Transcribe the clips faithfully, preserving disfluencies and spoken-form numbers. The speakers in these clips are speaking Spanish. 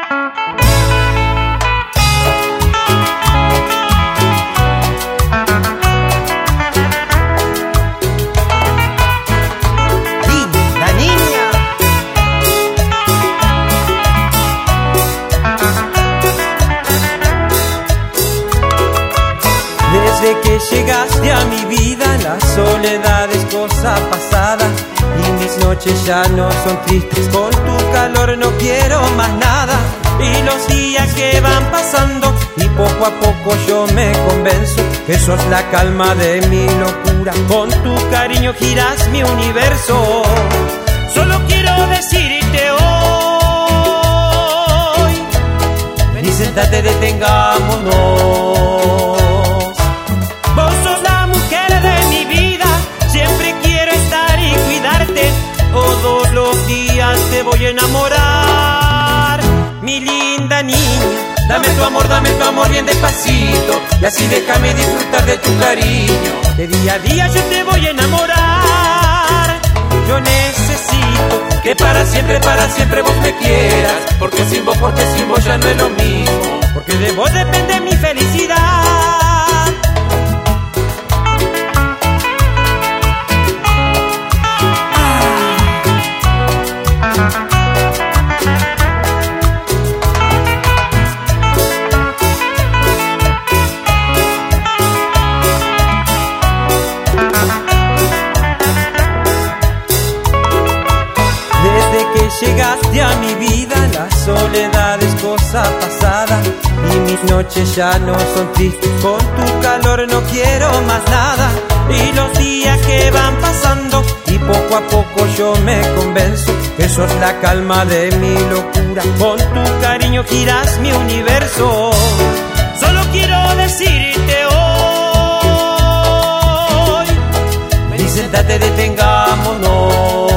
Desde que llegaste a mi vida, la soledad es cosa pasada y mis noches ya no son tristes. Con tu calor no quiero más nada. Y los días que van pasando y poco a poco yo me convenzo que sos la calma de mi locura. Con tu cariño giras mi universo. Solo quiero decirte hoy: ven y sentate, detengámonos. Vos sos la mujer de mi vida, siempre quiero estar y cuidarte. Todos los días te voy a enamorar, mi linda niña. Dame tu amor, dame tu amor bien despacito, y así déjame disfrutar de tu cariño. De día a día yo te voy a enamorar. Yo necesito que para siempre, para siempre vos me quieras, porque sin vos, porque sin vos ya no es lo mismo, porque de vos depende mi felicidad. Llegaste a mi vida, la soledad es cosa pasada y mis noches ya no son tristes. Con tu calor no quiero más nada. Y los días que van pasando y poco a poco yo me convenzo que sos la calma de mi locura. Con tu cariño giras mi universo. Solo quiero decirte hoy: ven y sentate, detengámonos.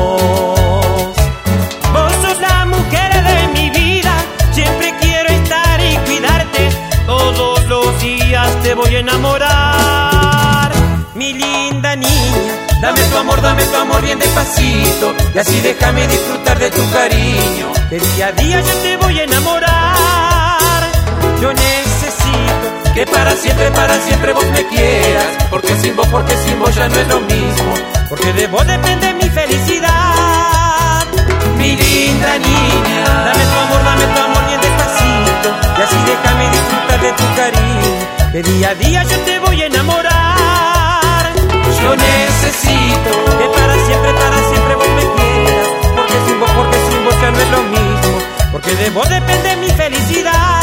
Te voy a enamorar, mi linda niña. Dame tu amor, dame tu amor bien despacito, y así déjame disfrutar de tu cariño. Que día a día yo te voy a enamorar. Yo necesito que para siempre, para siempre vos me quieras, porque sin vos, porque sin vos ya no es lo mismo, porque de vos depende mi felicidad. Mi linda niña, dame tu amor, dame tu amor bien despacito, y así déjame disfrutar de tu cariño. Que día a día yo te voy a enamorar. Yo necesito que para siempre, para siempre vos me quieras, porque sin vos, porque sin vos ya no es lo mismo, porque de vos depende mi felicidad.